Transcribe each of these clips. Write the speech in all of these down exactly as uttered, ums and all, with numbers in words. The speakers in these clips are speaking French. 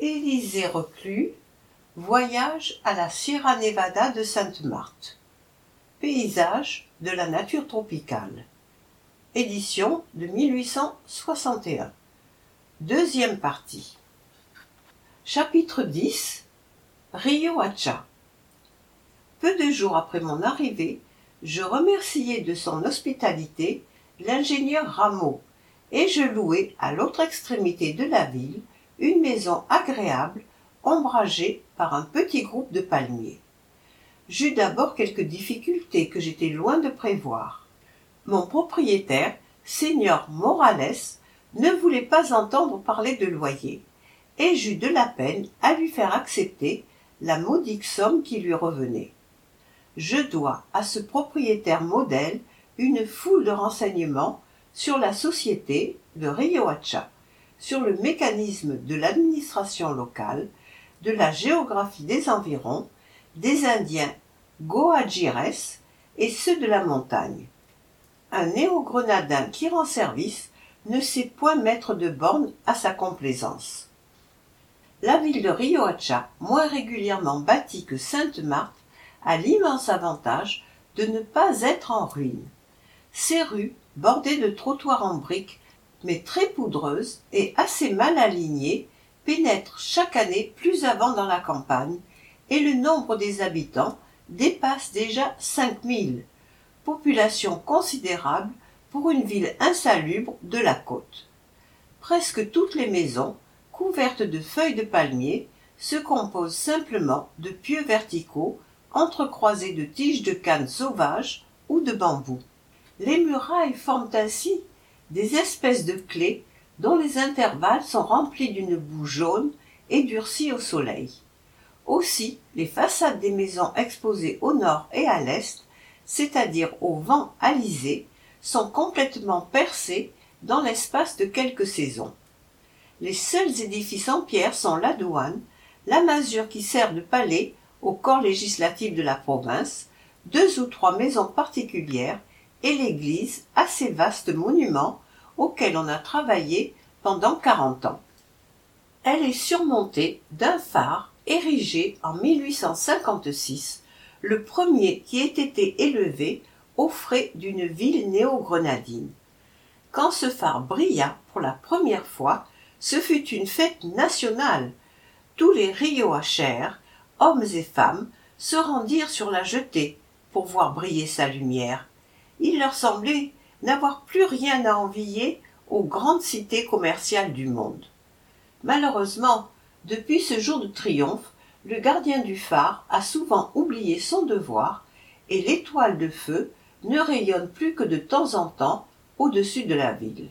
Élisée Reclus, voyage à la Sierra Nevada de Sainte-Marthe. Paysage de la nature tropicale. Édition de mille huit cent soixante et un. Deuxième partie. Chapitre dix. Rio Hacha. Peu de jours après mon arrivée, je remerciai de son hospitalité l'ingénieur Rameau, et je louai à l'autre extrémité de la ville une maison agréable, ombragée par un petit groupe de palmiers. J'eus d'abord quelques difficultés que j'étais loin de prévoir. Mon propriétaire, Señor Morales, ne voulait pas entendre parler de loyer, et j'eus de la peine à lui faire accepter la modique somme qui lui revenait. Je dois à ce propriétaire modèle une foule de renseignements sur la société de Rio Hacha, sur le mécanisme de l'administration locale, de la géographie des environs, des Indiens Goajires et ceux de la montagne. Un néo-grenadin qui rend service ne sait point mettre de borne à sa complaisance. La ville de Rio Hacha, moins régulièrement bâtie que Sainte-Marthe, a l'immense avantage de ne pas être en ruine. Ses rues, bordées de trottoirs en briques, mais très poudreuses et assez mal alignées, pénètrent chaque année plus avant dans la campagne, et le nombre des habitants dépasse déjà cinq mille, population considérable pour une ville insalubre de la côte. Presque toutes les maisons, couvertes de feuilles de palmier, se composent simplement de pieux verticaux entrecroisés de tiges de canne sauvages ou de bambou. Les murailles forment ainsi des espèces de clés dont les intervalles sont remplis d'une boue jaune et durcie au soleil. Aussi, les façades des maisons exposées au nord et à l'est, c'est-à-dire au vent alizé, sont complètement percées dans l'espace de quelques saisons. Les seuls édifices en pierre sont la douane, la masure qui sert de palais au corps législatif de la province, deux ou trois maisons particulières et l'église, assez vaste monument auquel on a travaillé pendant quarante ans. Elle est surmontée d'un phare érigé en mille huit cent cinquante-six, le premier qui ait été élevé aux frais d'une ville néo-grenadine. Quand ce phare brilla pour la première fois, ce fut une fête nationale. Tous les Rio-Hachers, hommes et femmes, se rendirent sur la jetée pour voir briller sa lumière. Il leur semblait n'avoir plus rien à envier aux grandes cités commerciales du monde. Malheureusement, depuis ce jour de triomphe, le gardien du phare a souvent oublié son devoir et l'étoile de feu ne rayonne plus que de temps en temps au-dessus de la ville.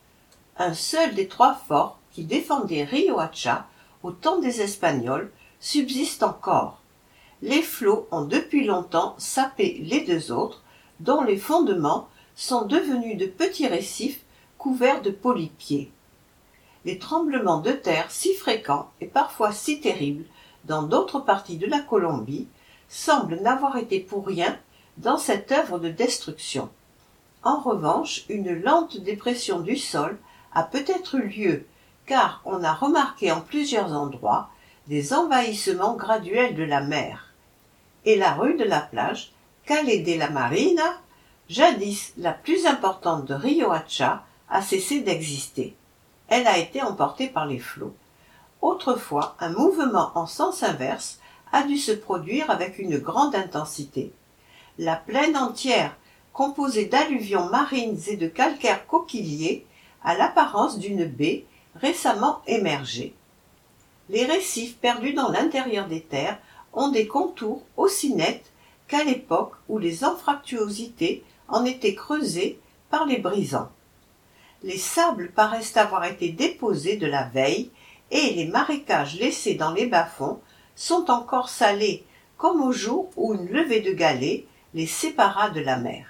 Un seul des trois forts qui défendaient Rio Hacha au temps des Espagnols subsiste encore. Les flots ont depuis longtemps sapé les deux autres, dont les fondements sont devenus de petits récifs couverts de polypiers. Les tremblements de terre si fréquents et parfois si terribles dans d'autres parties de la Colombie semblent n'avoir été pour rien dans cette œuvre de destruction. En revanche, une lente dépression du sol a peut-être eu lieu, car on a remarqué en plusieurs endroits des envahissements graduels de la mer. Et la rue de la plage, Calle de la Marina, jadis la plus importante de Rio Hacha, a cessé d'exister. Elle a été emportée par les flots. Autrefois, un mouvement en sens inverse a dû se produire avec une grande intensité. La plaine entière, composée d'alluvions marines et de calcaires coquilliers, a l'apparence d'une baie récemment émergée. Les récifs perdus dans l'intérieur des terres ont des contours aussi nets qu'à l'époque où les anfractuosités en étaient creusées par les brisants. Les sables paraissent avoir été déposés de la veille et les marécages laissés dans les bas-fonds sont encore salés comme au jour où une levée de galets les sépara de la mer.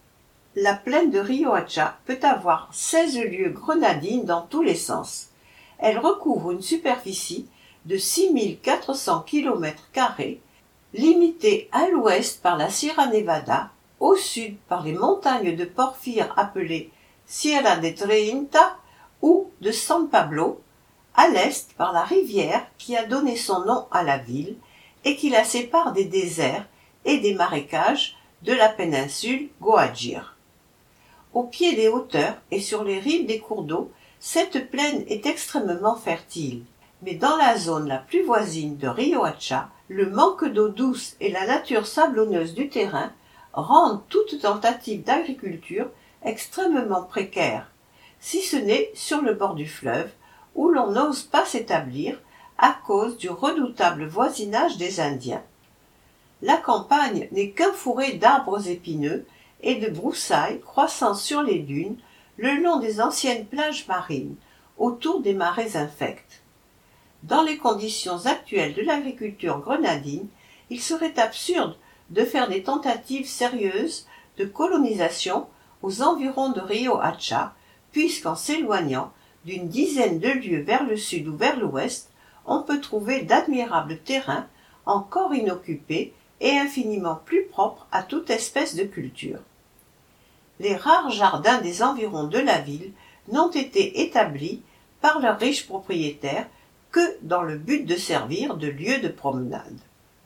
La plaine de Rio Hacha peut avoir seize lieues grenadines dans tous les sens. Elle recouvre une superficie de six mille quatre cents kilomètres carrés, limitée à l'ouest par la Sierra Nevada, au sud par les montagnes de Porphyre appelées Sierra de Treinta ou de San Pablo, à l'est par la rivière qui a donné son nom à la ville et qui la sépare des déserts et des marécages de la péninsule Goadjir. Au pied des hauteurs et sur les rives des cours d'eau, cette plaine est extrêmement fertile. Mais dans la zone la plus voisine de Riohacha, le manque d'eau douce et la nature sablonneuse du terrain rendent toute tentative d'agriculture extrêmement précaire, si ce n'est sur le bord du fleuve, où l'on n'ose pas s'établir à cause du redoutable voisinage des Indiens. La campagne n'est qu'un fourré d'arbres épineux et de broussailles croissant sur les dunes le long des anciennes plages marines, autour des marais infects. Dans les conditions actuelles de l'agriculture grenadine, il serait absurde de faire des tentatives sérieuses de colonisation aux environs de Riohacha, puisqu'en s'éloignant d'une dizaine de lieues vers le sud ou vers l'ouest, on peut trouver d'admirables terrains encore inoccupés et infiniment plus propres à toute espèce de culture. Les rares jardins des environs de la ville n'ont été établis par leurs riches propriétaires que dans le but de servir de lieu de promenade.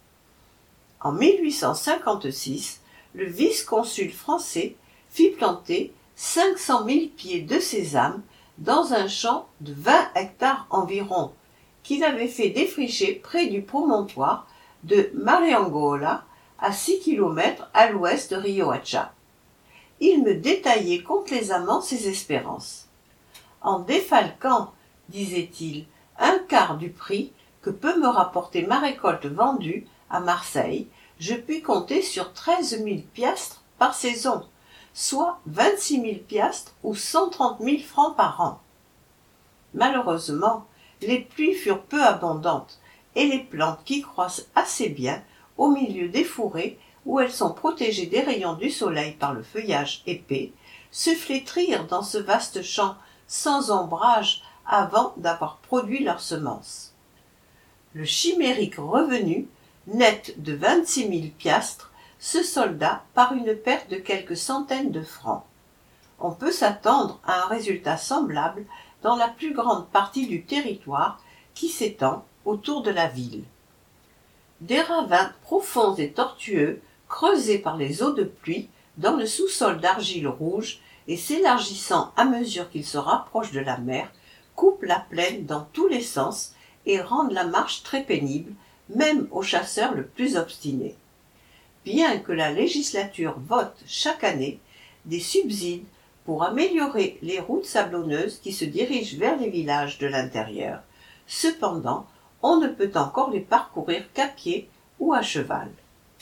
En mille huit cent cinquante-six, le vice-consul français fit planter cinq cent mille pieds de sésame dans un champ de vingt hectares environ, qu'il avait fait défricher près du promontoire de Mariangola, à six kilomètres à l'ouest de Riohacha. Il me détaillait complaisamment ses espérances. En défalquant, disait-il, un quart du prix que peut me rapporter ma récolte vendue à Marseille, je puis compter sur treize mille piastres par saison, soit vingt-six mille piastres ou cent trente mille francs par an. Malheureusement, les pluies furent peu abondantes et les plantes qui croissent assez bien au milieu des fourrés où elles sont protégées des rayons du soleil par le feuillage épais, se flétrirent dans ce vaste champ sans ombrage avant d'avoir produit leurs semences. Le chimérique revenu, net de vingt-six mille piastres, se solda par une perte de quelques centaines de francs. On peut s'attendre à un résultat semblable dans la plus grande partie du territoire qui s'étend autour de la ville. Des ravins profonds et tortueux, creusés par les eaux de pluie dans le sous-sol d'argile rouge et s'élargissant à mesure qu'ils se rapprochent de la mer, coupent la plaine dans tous les sens et rendent la marche très pénible, même aux chasseurs le plus obstinés. Bien que la législature vote chaque année des subsides pour améliorer les routes sablonneuses qui se dirigent vers les villages de l'intérieur, cependant, on ne peut encore les parcourir qu'à pied ou à cheval.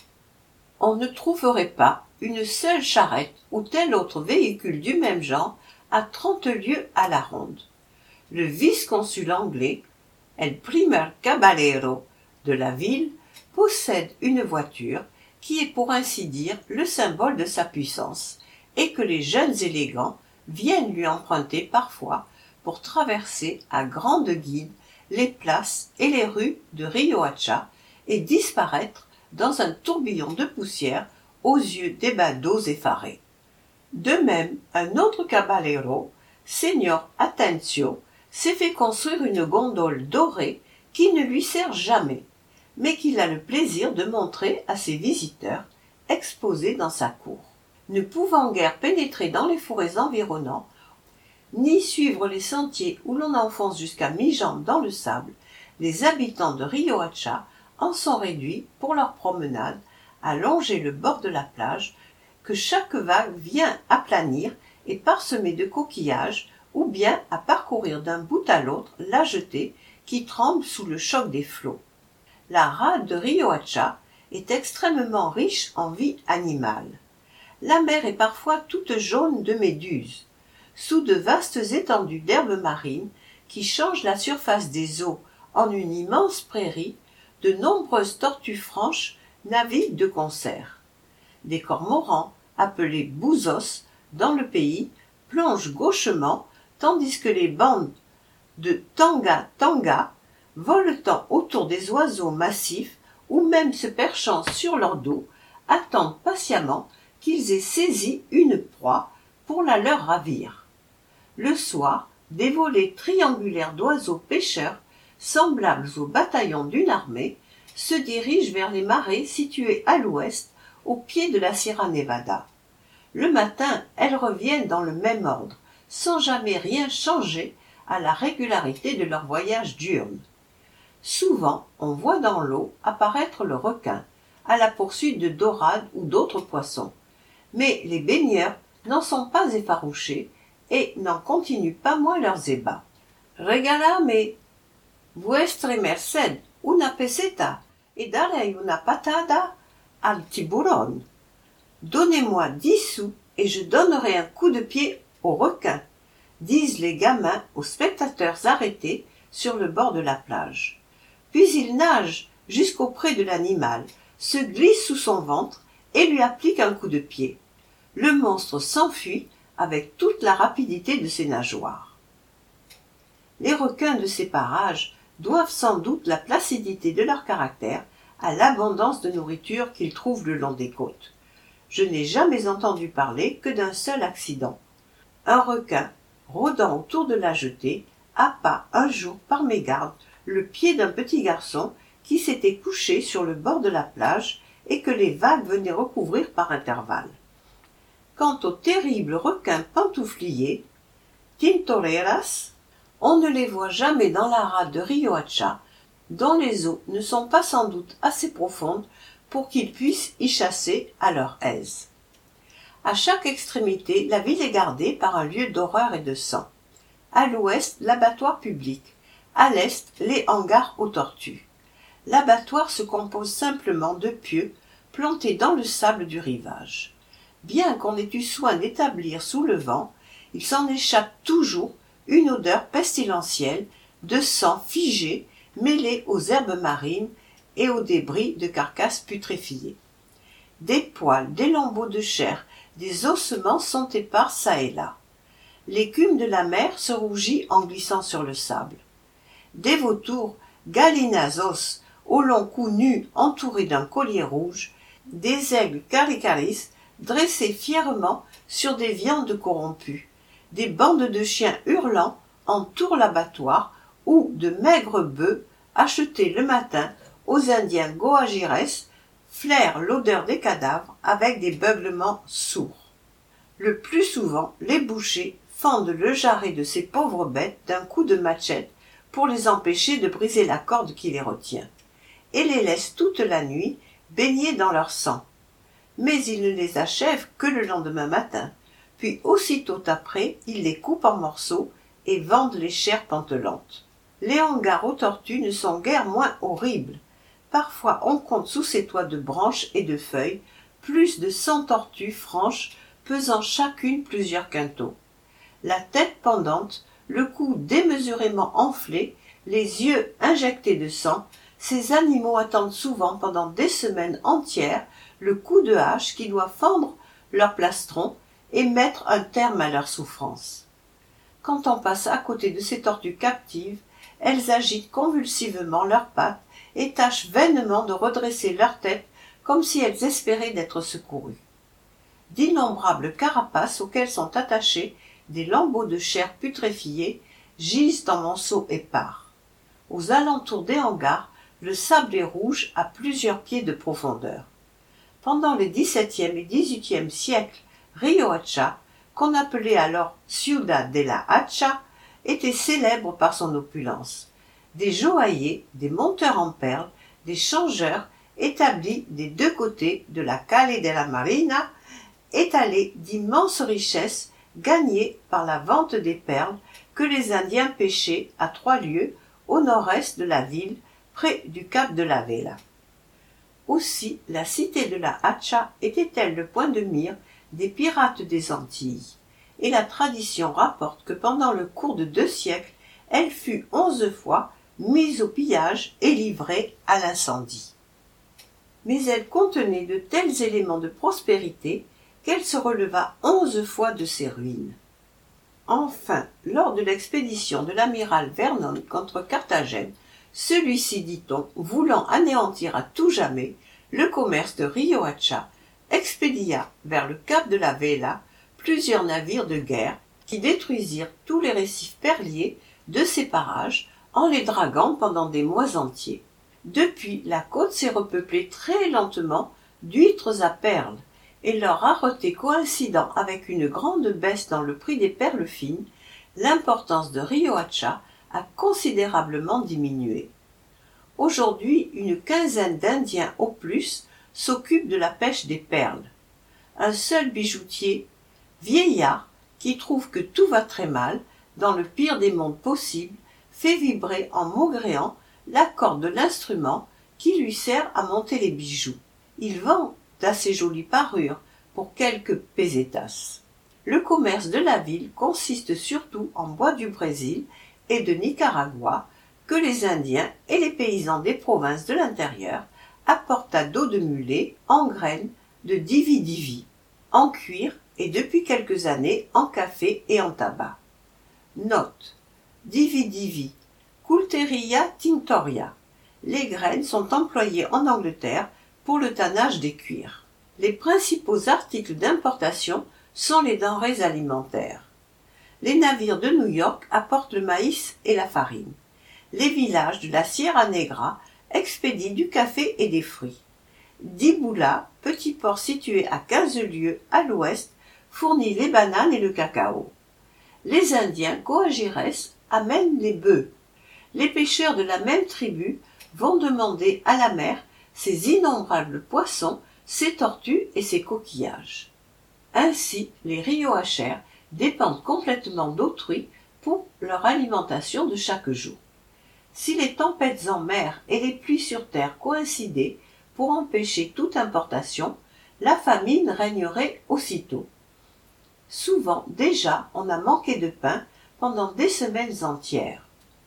On ne trouverait pas une seule charrette ou tel autre véhicule du même genre à trente lieues à la ronde. Le vice-consul anglais, El Primer Caballero de la ville, possède une voiture qui est pour ainsi dire le symbole de sa puissance et que les jeunes élégants viennent lui emprunter parfois pour traverser à grande guide les places et les rues de Riohacha et disparaître dans un tourbillon de poussière aux yeux des badauds effarés. De même, un autre caballero, Señor Atencio, s'est fait construire une gondole dorée qui ne lui sert jamais, mais qu'il a le plaisir de montrer à ses visiteurs exposés dans sa cour. Ne pouvant guère pénétrer dans les forêts environnantes, ni suivre les sentiers où l'on enfonce jusqu'à mi-jambe dans le sable, les habitants de Riohacha en sont réduits, pour leur promenade, à longer le bord de la plage, que chaque vague vient aplanir et parsemer de coquillages, ou bien à parcourir d'un bout à l'autre la jetée qui tremble sous le choc des flots. La rade de Riohacha est extrêmement riche en vie animale. La mer est parfois toute jaune de méduses. Sous de vastes étendues d'herbes marines qui changent la surface des eaux en une immense prairie, de nombreuses tortues franches naviguent de concert. Des cormorans, appelés bouzos, dans le pays, plongent gauchement, tandis que les bandes de tanga-tanga, voletant autour des oiseaux massifs ou même se perchant sur leur dos, attendent patiemment qu'ils aient saisi une proie pour la leur ravir. Le soir, des volées triangulaires d'oiseaux pêcheurs, semblables aux bataillons d'une armée, se dirigent vers les marais situés à l'ouest, au pied de la Sierra Nevada. Le matin, elles reviennent dans le même ordre, sans jamais rien changer à la régularité de leur voyage diurne. Souvent, on voit dans l'eau apparaître le requin, à la poursuite de dorades ou d'autres poissons. Mais les baigneurs n'en sont pas effarouchés et n'en continuent pas moins leurs ébats. « Regálame, vuestra merced, una peseta, et daré una patada al tiburón. » Donnez-moi dix sous et je donnerai un coup de pied au requin, disent les gamins aux spectateurs arrêtés sur le bord de la plage. Puis ils nagent jusqu'auprès de l'animal, se glissent sous son ventre et lui appliquent un coup de pied. Le monstre s'enfuit avec toute la rapidité de ses nageoires. Les requins de ces parages doivent sans doute la placidité de leur caractère à l'abondance de nourriture qu'ils trouvent le long des côtes. Je n'ai jamais entendu parler que d'un seul accident. Un requin, rôdant autour de la jetée, happa un jour par mégarde le pied d'un petit garçon qui s'était couché sur le bord de la plage et que les vagues venaient recouvrir par intervalles. Quant aux terribles requins pantoufliers, tintoreras, on ne les voit jamais dans la rade de Riohacha, dont les eaux ne sont pas sans doute assez profondes pour qu'ils puissent y chasser à leur aise. À chaque extrémité, la ville est gardée par un lieu d'horreur et de sang. À l'ouest, l'abattoir public. À l'est, les hangars aux tortues. L'abattoir se compose simplement de pieux plantés dans le sable du rivage. Bien qu'on ait eu soin d'établir sous le vent, il s'en échappe toujours une odeur pestilentielle de sang figé mêlé aux herbes marines et aux débris de carcasses putréfiées. Des poils, des lambeaux de chair, des ossements sont épars çà et là. L'écume de la mer se rougit en glissant sur le sable. Des vautours, gallinazos, au long cou nu entourés d'un collier rouge, des aigles caricaris dressés fièrement sur des viandes corrompues, des bandes de chiens hurlants entourent l'abattoir où de maigres bœufs achetés le matin aux Indiens Goajires flairent l'odeur des cadavres avec des beuglements sourds. Le plus souvent, les bouchers fendent le jarret de ces pauvres bêtes d'un coup de machette pour les empêcher de briser la corde qui les retient, et les laissent toute la nuit baigner dans leur sang. Mais ils ne les achèvent que le lendemain matin, puis aussitôt après, ils les coupent en morceaux et vendent les chairs pantelantes. Les hangars aux tortues ne sont guère moins horribles. Parfois on compte sous ces toits de branches et de feuilles plus de cent tortues franches pesant chacune plusieurs quintaux. La tête pendante, le cou démesurément enflé, les yeux injectés de sang, ces animaux attendent souvent pendant des semaines entières le coup de hache qui doit fendre leur plastron et mettre un terme à leur souffrance. Quand on passe à côté de ces tortues captives, elles agitent convulsivement leurs pattes et tâchent vainement de redresser leur tête comme si elles espéraient d'être secourues. D'innombrables carapaces auxquelles sont attachés des lambeaux de chair putréfiée gisent en monceaux épars. Aux alentours des hangars, le sable est rouge à plusieurs pieds de profondeur. Pendant les dix-septième et dix-huitième siècles, Riohacha, qu'on appelait alors Ciudad de la Hacha, était célèbre par son opulence. Des joailliers, des monteurs en perles, des changeurs établis des deux côtés de la Calle de la Marina étalaient d'immenses richesses gagnées par la vente des perles que les Indiens pêchaient à trois lieues au nord-est de la ville, près du cap de la Vela. Aussi la cité de la Hacha était-elle le point de mire des pirates des Antilles, et la tradition rapporte que pendant le cours de deux siècles, elle fut onze fois mise au pillage et livrée à l'incendie. Mais elle contenait de tels éléments de prospérité qu'elle se releva onze fois de ses ruines. Enfin, lors de l'expédition de l'amiral Vernon contre Carthagène, celui-ci, dit-on, voulant anéantir à tout jamais le commerce de Riohacha, expédia vers le cap de la Vela plusieurs navires de guerre qui détruisirent tous les récifs perliers de ces parages en les draguant pendant des mois entiers. Depuis, la côte s'est repeuplée très lentement d'huîtres à perles, et leur rareté coïncidant avec une grande baisse dans le prix des perles fines, l'importance de Riohacha a considérablement diminué. Aujourd'hui, une quinzaine d'Indiens au plus s'occupent de la pêche des perles. Un seul bijoutier, vieillard, qui trouve que tout va très mal, dans le pire des mondes possibles, fait vibrer en maugréant la corde de l'instrument qui lui sert à monter les bijoux. Il vend d'assez jolies parures pour quelques pesetas. Le commerce de la ville consiste surtout en bois du Brésil et de Nicaragua que les Indiens et les paysans des provinces de l'intérieur apportent à dos de mulet en graines de divi-divi, en cuir et depuis quelques années en café et en tabac. Note: divi-divi, Coulteria tinctoria. Les graines sont employées en Angleterre pour le tannage des cuirs. Les principaux articles d'importation sont les denrées alimentaires. Les navires de New York apportent le maïs et la farine. Les villages de la Sierra Negra expédient du café et des fruits. Dibula, petit port situé à quinze lieues à l'ouest, fournit les bananes et le cacao. Les Indiens Coagires amènent les bœufs. Les pêcheurs de la même tribu vont demander à la mer ses innombrables poissons, ses tortues et ses coquillages. Ainsi, les Riohachers dépendent complètement d'autrui pour leur alimentation de chaque jour. Si les tempêtes en mer et les pluies sur terre coïncidaient pour empêcher toute importation, la famine régnerait aussitôt. Souvent déjà on a manqué de pain pendant des semaines entières.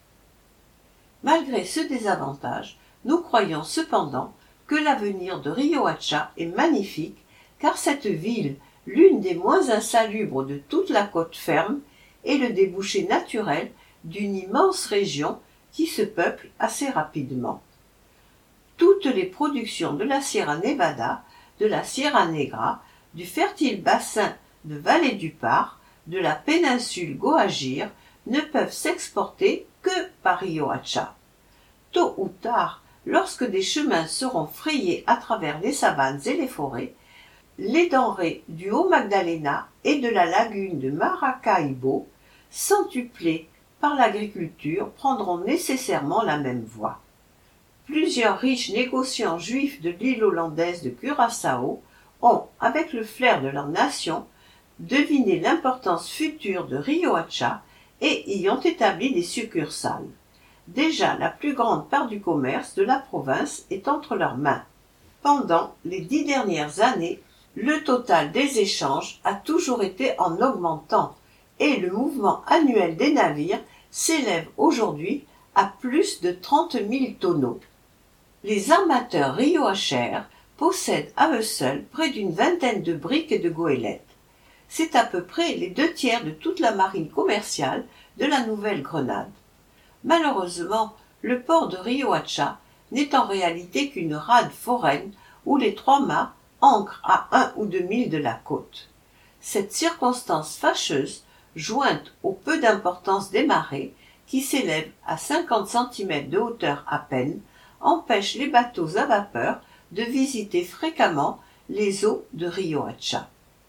Malgré ce désavantage, nous croyons cependant que l'avenir de Riohacha est magnifique, car cette ville, l'une des moins insalubres de toute la côte ferme, est le débouché naturel d'une immense région qui se peuple assez rapidement. Toutes les productions de la Sierra Nevada, de la Sierra Negra, du fertile bassin de Vallée du Par, de la péninsule Goagir, ne peuvent s'exporter que par Riohacha. Tôt ou tard, lorsque des chemins seront frayés à travers les savanes et les forêts, les denrées du Haut-Magdalena et de la lagune de Maracaibo, centuplées par l'agriculture, prendront nécessairement la même voie. Plusieurs riches négociants juifs de l'île hollandaise de Curaçao ont, avec le flair de leur nation, deviné l'importance future de Riohacha et y ont établi des succursales. Déjà la plus grande part du commerce de la province est entre leurs mains. Pendant les dix dernières années, le total des échanges a toujours été en augmentant et le mouvement annuel des navires s'élève aujourd'hui à plus de trente mille tonneaux. Les armateurs riohachers possèdent à eux seuls près d'une vingtaine de briques et de goélettes. C'est à peu près les deux tiers de toute la marine commerciale de la Nouvelle-Grenade. Malheureusement, le port de Riohacha n'est en réalité qu'une rade foraine où les trois mâts ancrent à un ou deux milles de la côte. Cette circonstance fâcheuse, jointe au peu d'importance des marées, qui s'élèvent à cinquante centimètres de hauteur à peine, empêche les bateaux à vapeur de visiter fréquemment les eaux de Riohacha.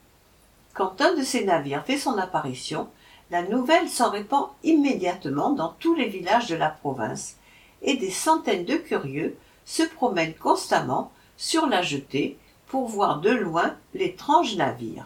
Quand un de ces navires fait son apparition, la nouvelle s'en répand immédiatement dans tous les villages de la province, et des centaines de curieux se promènent constamment sur la jetée pour voir de loin l'étrange navire.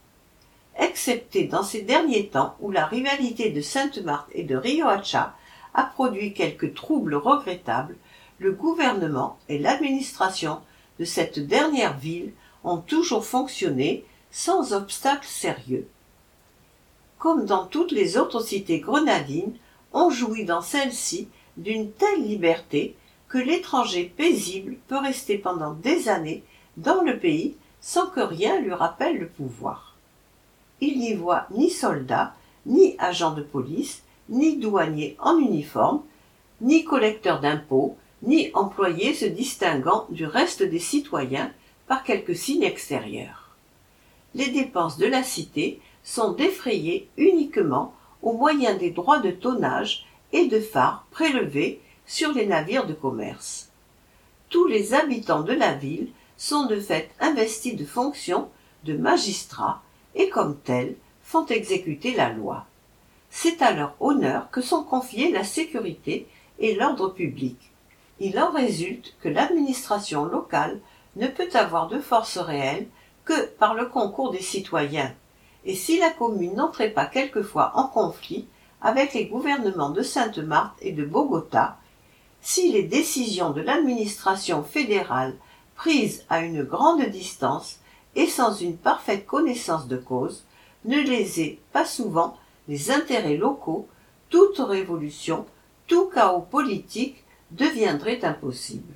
Excepté dans ces derniers temps où la rivalité de Sainte-Marthe et de Riohacha a produit quelques troubles regrettables, le gouvernement et l'administration de cette dernière ville ont toujours fonctionné sans obstacle sérieux. Comme dans toutes les autres cités grenadines, on jouit dans celle-ci d'une telle liberté que l'étranger paisible peut rester pendant des années dans le pays sans que rien lui rappelle le pouvoir. Il n'y voit ni soldats, ni agents de police, ni douaniers en uniforme, ni collecteurs d'impôts, ni employés se distinguant du reste des citoyens par quelque signe extérieur. Les dépenses de la cité sont défrayés uniquement au moyen des droits de tonnage et de phares prélevés sur les navires de commerce. Tous les habitants de la ville sont de fait investis de fonctions de magistrats et comme tels font exécuter la loi. C'est à leur honneur que sont confiés la sécurité et l'ordre public. Il en résulte que l'administration locale ne peut avoir de force réelle que par le concours des citoyens, et si la commune n'entrait pas quelquefois en conflit avec les gouvernements de Sainte-Marthe et de Bogota, si les décisions de l'administration fédérale prises à une grande distance et sans une parfaite connaissance de cause ne lésaient pas souvent les intérêts locaux, toute révolution, tout chaos politique deviendrait impossible.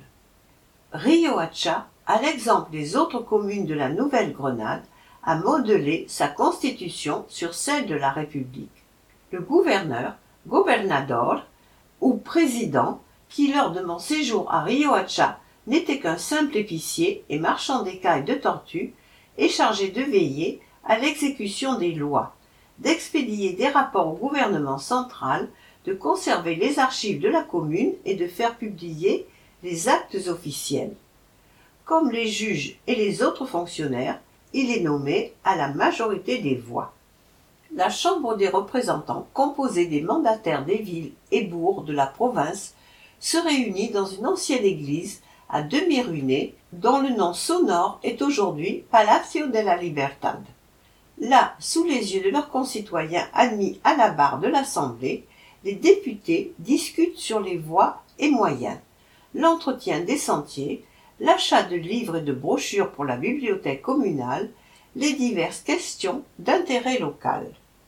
Riohacha, à l'exemple des autres communes de la Nouvelle-Grenade, a modelé sa constitution sur celle de la République. Le gouverneur, gobernador, ou président, qui lors de mon séjour à Riohacha n'était qu'un simple épicier et marchand d'écailles de tortue, est chargé de veiller à l'exécution des lois, d'expédier des rapports au gouvernement central, de conserver les archives de la commune et de faire publier les actes officiels. Comme les juges et les autres fonctionnaires, il est nommé à la majorité des voix. La Chambre des représentants, composée des mandataires des villes et bourgs de la province, se réunit dans une ancienne église à demi ruinée, dont le nom sonore est aujourd'hui Palacio de la Libertad. Là, sous les yeux de leurs concitoyens admis à la barre de l'Assemblée, les députés discutent sur les voies et moyens, l'entretien des sentiers, l'achat de livres et de brochures pour la bibliothèque communale, les diverses questions d'intérêt local.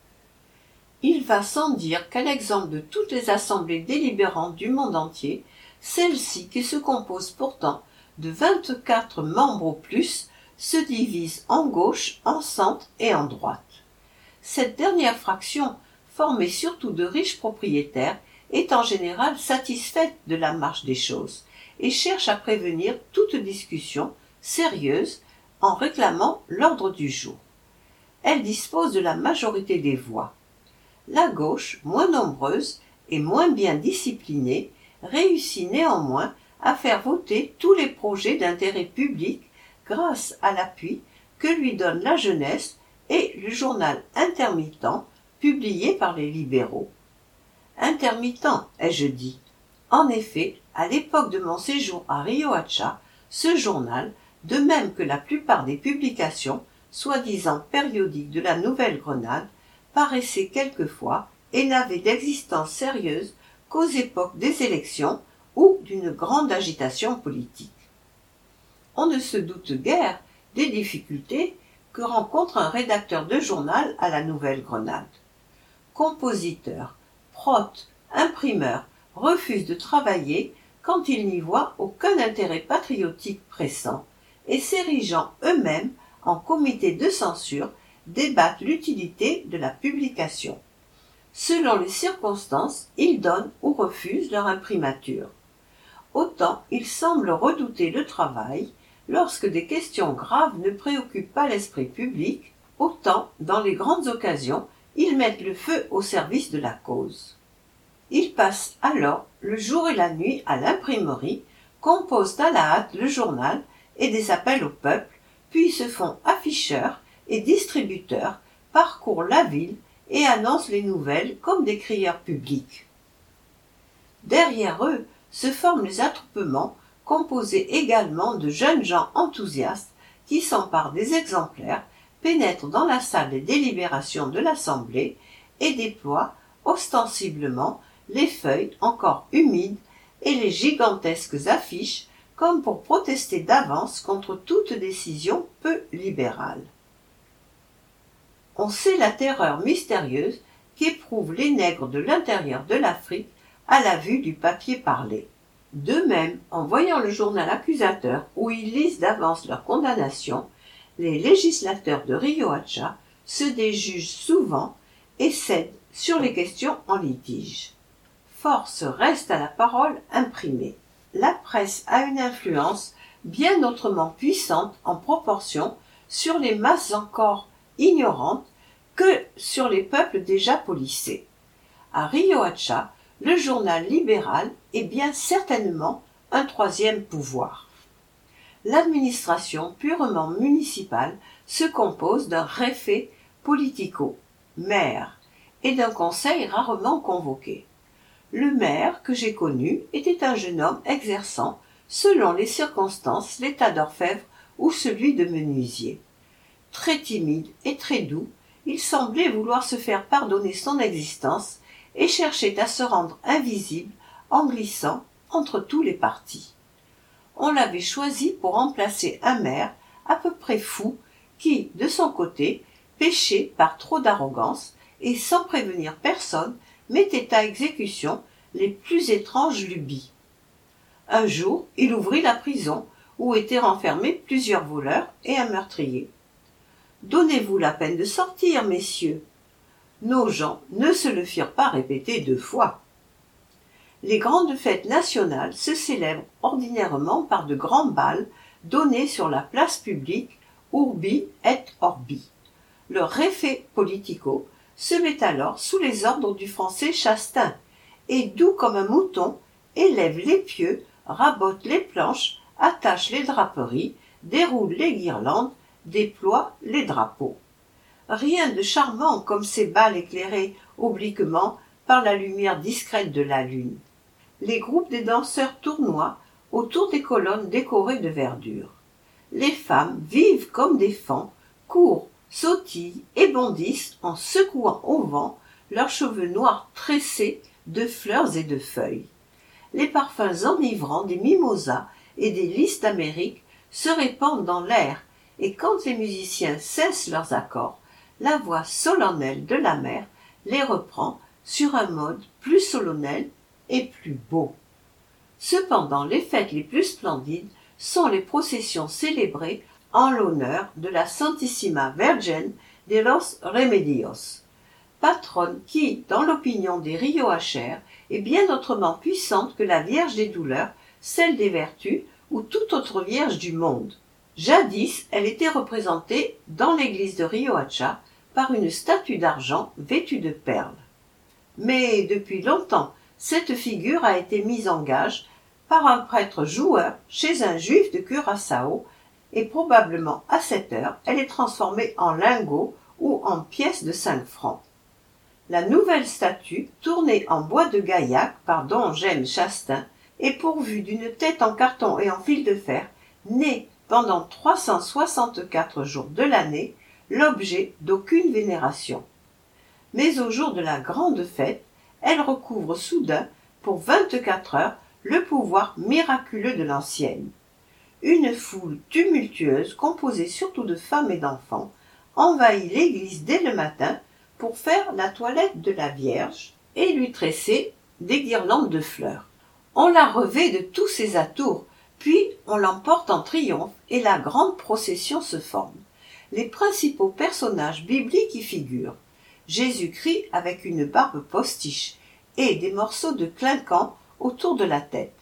Il va sans dire qu'à l'exemple de toutes les assemblées délibérantes du monde entier, celle-ci, qui se compose pourtant de vingt-quatre membres au plus, se divise en gauche, en centre et en droite. Cette dernière fraction, formée surtout de riches propriétaires, est en général satisfaite de la marche des choses et cherche à prévenir toute discussion sérieuse en réclamant l'ordre du jour. Elle dispose de la majorité des voix. La gauche, moins nombreuse et moins bien disciplinée, réussit néanmoins à faire voter tous les projets d'intérêt public grâce à l'appui que lui donne la jeunesse et le journal intermittent publié par les libéraux. Intermittent, ai-je dit. En effet, à l'époque de mon séjour à Riohacha, ce journal, de même que la plupart des publications, soi-disant périodiques de la Nouvelle-Grenade, paraissait quelquefois et n'avait d'existence sérieuse qu'aux époques des élections ou d'une grande agitation politique. On ne se doute guère des difficultés que rencontre un rédacteur de journal à la Nouvelle-Grenade. Compositeurs, protes, imprimeurs refusent de travailler quand ils n'y voient aucun intérêt patriotique pressant et s'érigeant eux-mêmes en comité de censure débattent l'utilité de la publication. Selon les circonstances, ils donnent ou refusent leur imprimature. Autant ils semblent redouter le travail, lorsque des questions graves ne préoccupent pas l'esprit public, autant, dans les grandes occasions, ils mettent le feu au service de la cause. Ils passent alors le jour et la nuit à l'imprimerie, composent à la hâte le journal et des appels au peuple, puis se font afficheurs et distributeurs, parcourent la ville et annoncent les nouvelles comme des crieurs publics. Derrière eux se forment les attroupements, composés également de jeunes gens enthousiastes qui s'emparent des exemplaires, pénètrent dans la salle des délibérations de l'Assemblée et déploient ostensiblement les feuilles encore humides et les gigantesques affiches comme pour protester d'avance contre toute décision peu libérale. On sait la terreur mystérieuse qu'éprouvent les nègres de l'intérieur de l'Afrique à la vue du papier parlé. D'eux-mêmes, en voyant le journal accusateur où ils lisent d'avance leur condamnation, les législateurs de Riohacha se déjugent souvent et cèdent sur les questions en litige. Force reste à la parole imprimée. La presse a une influence bien autrement puissante en proportion sur les masses encore ignorantes que sur les peuples déjà policés. À Riohacha, le journal libéral est bien certainement un troisième pouvoir. L'administration purement municipale se compose d'un réfet politico, maire, et d'un conseil rarement convoqué. Le maire que j'ai connu était un jeune homme exerçant, selon les circonstances, l'état d'orfèvre ou celui de menuisier. Très timide et très doux, il semblait vouloir se faire pardonner son existence et cherchait à se rendre invisible en glissant entre tous les partis. On l'avait choisi pour remplacer un maire à peu près fou qui, de son côté, péchait par trop d'arrogance et sans prévenir personne, mettait à exécution les plus étranges lubies. Un jour, il ouvrit la prison où étaient renfermés plusieurs voleurs et un meurtrier. « Donnez-vous la peine de sortir, messieurs. » Nos gens ne se le firent pas répéter deux fois. Les grandes fêtes nationales se célèbrent ordinairement par de grands bals donnés sur la place publique urbi et orbi. Le réfet politico se met alors sous les ordres du français Chastain, et doux comme un mouton, élève les pieux, rabote les planches, attache les draperies, déroule les guirlandes, déploie les drapeaux. Rien de charmant comme ces bals éclairés obliquement par la lumière discrète de la lune. Les groupes des danseurs tournoient autour des colonnes décorées de verdure. Les femmes, vives comme des faons, courent, sautillent et bondissent en secouant au vent leurs cheveux noirs tressés de fleurs et de feuilles. Les parfums enivrants des mimosas et des lys d'Amérique se répandent dans l'air, et quand les musiciens cessent leurs accords, la voix solennelle de la mer les reprend sur un mode plus solennel et plus beau. Cependant, les fêtes les plus splendides sont les processions célébrées en l'honneur de la Santissima Virgen de los Remedios, patronne qui, dans l'opinion des Riohachers, est bien autrement puissante que la Vierge des douleurs, celle des vertus ou toute autre vierge du monde. Jadis, elle était représentée dans l'église de Riohacha par une statue d'argent vêtue de perles. Mais depuis longtemps, cette figure a été mise en gage par un prêtre joueur chez un juif de Curaçao, et probablement à cette heure, elle est transformée en lingot ou en pièce de cinq francs. La nouvelle statue, tournée en bois de gaillac par Don Gemme Chastain, est pourvue d'une tête en carton et en fil de fer, née pendant trois cent soixante-quatre jours de l'année, l'objet d'aucune vénération. Mais au jour de la grande fête, elle recouvre soudain, pour vingt-quatre heures, le pouvoir miraculeux de l'ancienne. Une foule tumultueuse, composée surtout de femmes et d'enfants, envahit l'église dès le matin pour faire la toilette de la Vierge et lui tresser des guirlandes de fleurs. On la revêt de tous ses atours, puis on l'emporte en triomphe et la grande procession se forme. Les principaux personnages bibliques y figurent. Jésus-Christ avec une barbe postiche et des morceaux de clinquant autour de la tête.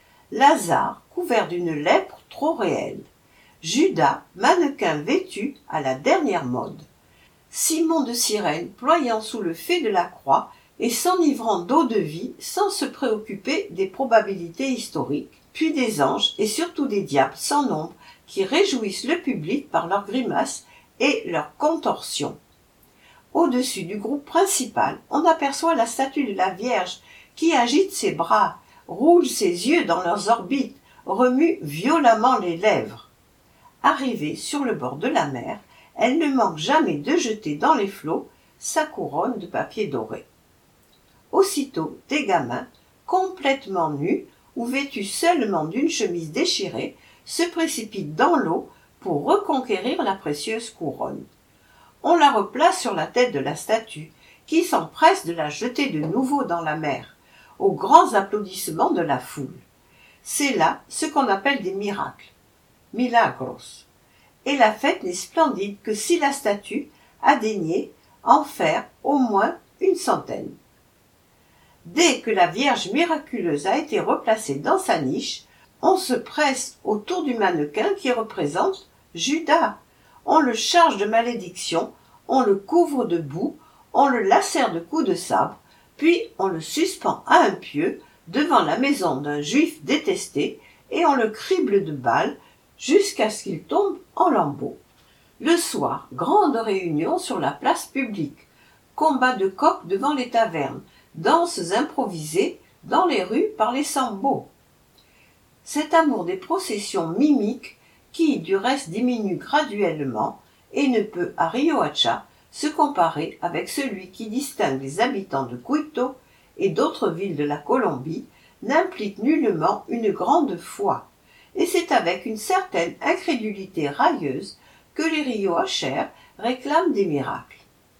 Lazare couvert d'une lèpre trop réelle. Judas, mannequin vêtu à la dernière mode. Simon de Cyrène ployant sous le faix de la croix et s'enivrant d'eau de vie sans se préoccuper des probabilités historiques, puis des anges et surtout des diables sans nombre qui réjouissent le public par leurs grimaces et leurs contorsions. Au-dessus du groupe principal, on aperçoit la statue de la Vierge qui agite ses bras, roule ses yeux dans leurs orbites, remue violemment les lèvres. Arrivée sur le bord de la mer, elle ne manque jamais de jeter dans les flots sa couronne de papier doré. Aussitôt, des gamins, complètement nus ou vêtus seulement d'une chemise déchirée, se précipitent dans l'eau pour reconquérir la précieuse couronne. On la replace sur la tête de la statue, qui s'empresse de la jeter de nouveau dans la mer, aux grands applaudissements de la foule. C'est là ce qu'on appelle des miracles, milagros, et la fête n'est splendide que si la statue a daigné en faire au moins une centaine. Dès que la Vierge miraculeuse a été replacée dans sa niche, on se presse autour du mannequin qui représente Judas. On le charge de malédiction, on le couvre de boue, on le lacère de coups de sabre, puis on le suspend à un pieu devant la maison d'un juif détesté et on le crible de balles jusqu'à ce qu'il tombe en lambeaux. Le soir, grande réunion sur la place publique, combat de coqs devant les tavernes, danses improvisées dans les rues par les sambos. Cet amour des processions mimiques qui, du reste, diminue graduellement et ne peut, à Riohacha, se comparer avec celui qui distingue les habitants de Quito et d'autres villes de la Colombie, n'implique nullement une grande foi, et c'est avec une certaine incrédulité railleuse que les Riohachers réclament des miracles.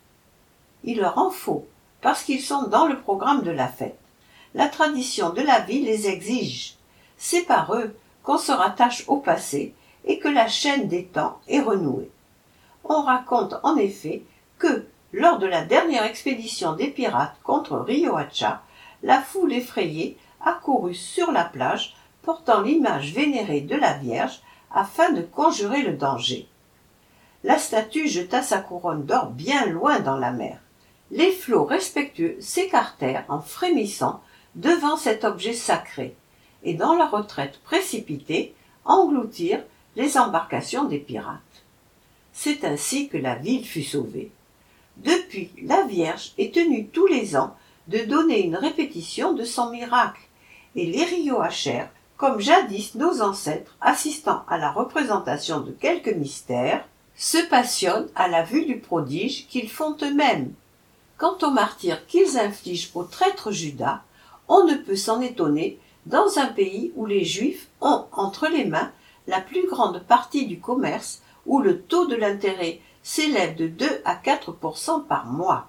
Il leur en faut, parce qu'ils sont dans le programme de la fête. La tradition de la vie les exige. C'est par eux qu'on se rattache au passé et que la chaîne des temps est renouée. On raconte en effet que, lors de la dernière expédition des pirates contre Riohacha, la foule effrayée accourut sur la plage portant l'image vénérée de la Vierge afin de conjurer le danger. La statue jeta sa couronne d'or bien loin dans la mer. Les flots respectueux s'écartèrent en frémissant devant cet objet sacré, et dans la retraite précipitée, engloutirent les embarcations des pirates. C'est ainsi que la ville fut sauvée. Depuis, la Vierge est tenue tous les ans de donner une répétition de son miracle, et les Riohachers, comme jadis nos ancêtres assistant à la représentation de quelques mystères, se passionnent à la vue du prodige qu'ils font eux-mêmes. Quant au martyre qu'ils infligent au traître Judas, on ne peut s'en étonner dans un pays où les Juifs ont entre les mains la plus grande partie du commerce, où le taux de l'intérêt s'élève de deux à quatre pour cent par mois.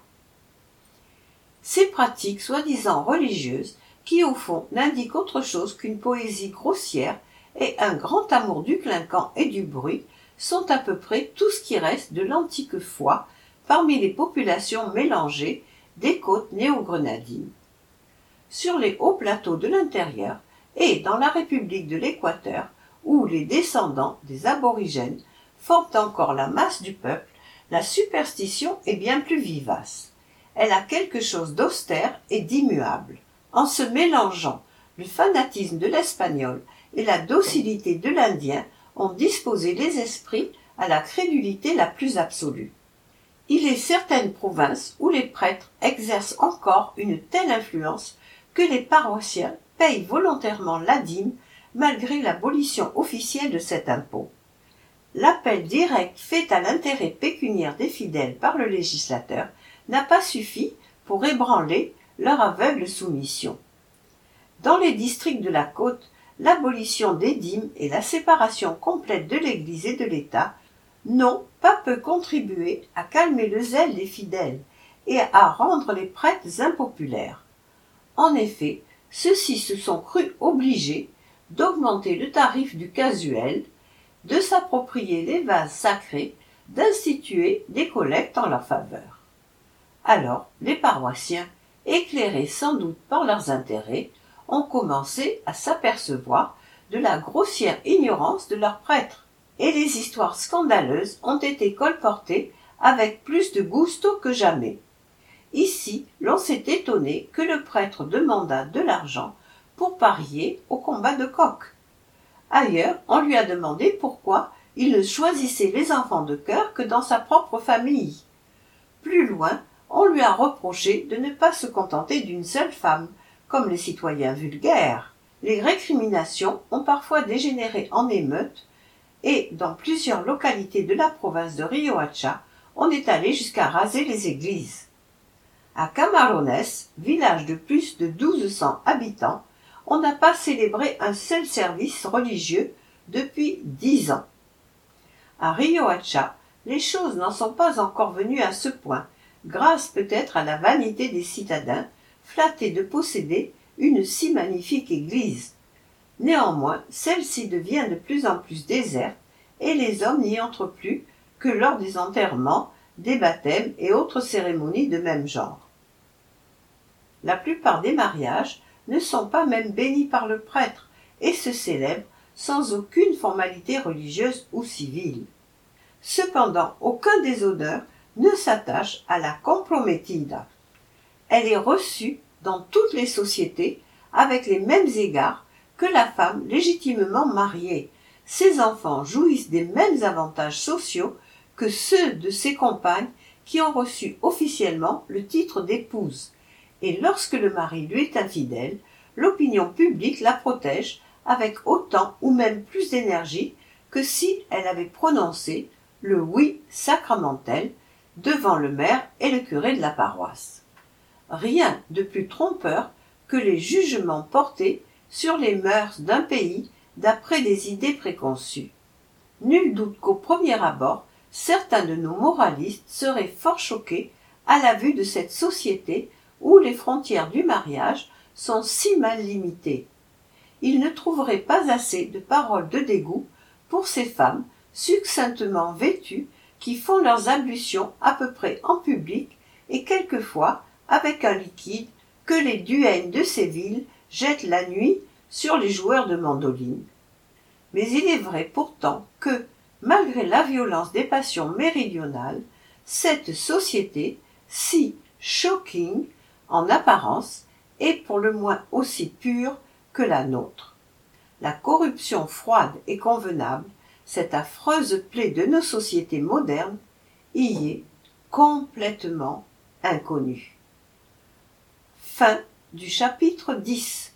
Ces pratiques soi-disant religieuses, qui au fond n'indiquent autre chose qu'une poésie grossière et un grand amour du clinquant et du bruit, sont à peu près tout ce qui reste de l'antique foi parmi les populations mélangées des côtes néo-grenadines. Sur les hauts plateaux de l'intérieur et dans la République de l'Équateur, où les descendants des aborigènes forment encore la masse du peuple, la superstition est bien plus vivace. Elle a quelque chose d'austère et d'immuable. En se mélangeant, le fanatisme de l'espagnol et la docilité de l'Indien ont disposé les esprits à la crédulité la plus absolue. Il est certaines provinces où les prêtres exercent encore une telle influence que les paroissiens payent volontairement la dîme malgré l'abolition officielle de cet impôt. L'appel direct fait à l'intérêt pécuniaire des fidèles par le législateur n'a pas suffi pour ébranler leur aveugle soumission. Dans les districts de la côte, l'abolition des dîmes et la séparation complète de l'Église et de l'État n'ont pas peu contribué à calmer le zèle des fidèles et à rendre les prêtres impopulaires. En effet, ceux-ci se sont crus obligés d'augmenter le tarif du casuel, de s'approprier les vases sacrés, d'instituer des collectes en leur faveur. Alors, les paroissiens, éclairés sans doute par leurs intérêts, ont commencé à s'apercevoir de la grossière ignorance de leurs prêtres, et les histoires scandaleuses ont été colportées avec plus de gusto que jamais. Ici, l'on s'est étonné que le prêtre demandât de l'argent pour parier au combat de coqs. Ailleurs, on lui a demandé pourquoi il ne choisissait les enfants de cœur que dans sa propre famille. Plus loin, on lui a reproché de ne pas se contenter d'une seule femme, comme les citoyens vulgaires. Les récriminations ont parfois dégénéré en émeutes, et dans plusieurs localités de la province de Riohacha, on est allé jusqu'à raser les églises. À Camarones, village de plus de douze cents habitants, on n'a pas célébré un seul service religieux depuis dix ans. À Riohacha, les choses n'en sont pas encore venues à ce point, grâce peut-être à la vanité des citadins, flattés de posséder une si magnifique église. Néanmoins, celle-ci devient de plus en plus déserte, et les hommes n'y entrent plus que lors des enterrements, des baptêmes et autres cérémonies de même genre. La plupart des mariages ne sont pas même bénis par le prêtre et se célèbrent sans aucune formalité religieuse ou civile. Cependant, aucun des honneurs ne s'attache à la comprometida. Elle est reçue dans toutes les sociétés avec les mêmes égards que la femme légitimement mariée. Ses enfants jouissent des mêmes avantages sociaux que ceux de ses compagnes qui ont reçu officiellement le titre d'épouse. Et lorsque le mari lui est infidèle, l'opinion publique la protège avec autant ou même plus d'énergie que si elle avait prononcé le oui sacramentel devant le maire et le curé de la paroisse. Rien de plus trompeur que les jugements portés sur les mœurs d'un pays d'après des idées préconçues. Nul doute qu'au premier abord, certains de nos moralistes seraient fort choqués à la vue de cette société où les frontières du mariage sont si mal limitées. Ils ne trouveraient pas assez de paroles de dégoût pour ces femmes succinctement vêtues qui font leurs ablutions à peu près en public et quelquefois avec un liquide que les duègnes de ces villes jettent la nuit sur les joueurs de mandoline. Mais il est vrai pourtant que, malgré la violence des passions méridionales, cette société, si shocking en apparence, est pour le moins aussi pure que la nôtre. La corruption froide et convenable, cette affreuse plaie de nos sociétés modernes, y est complètement inconnue. Fin du chapitre dix.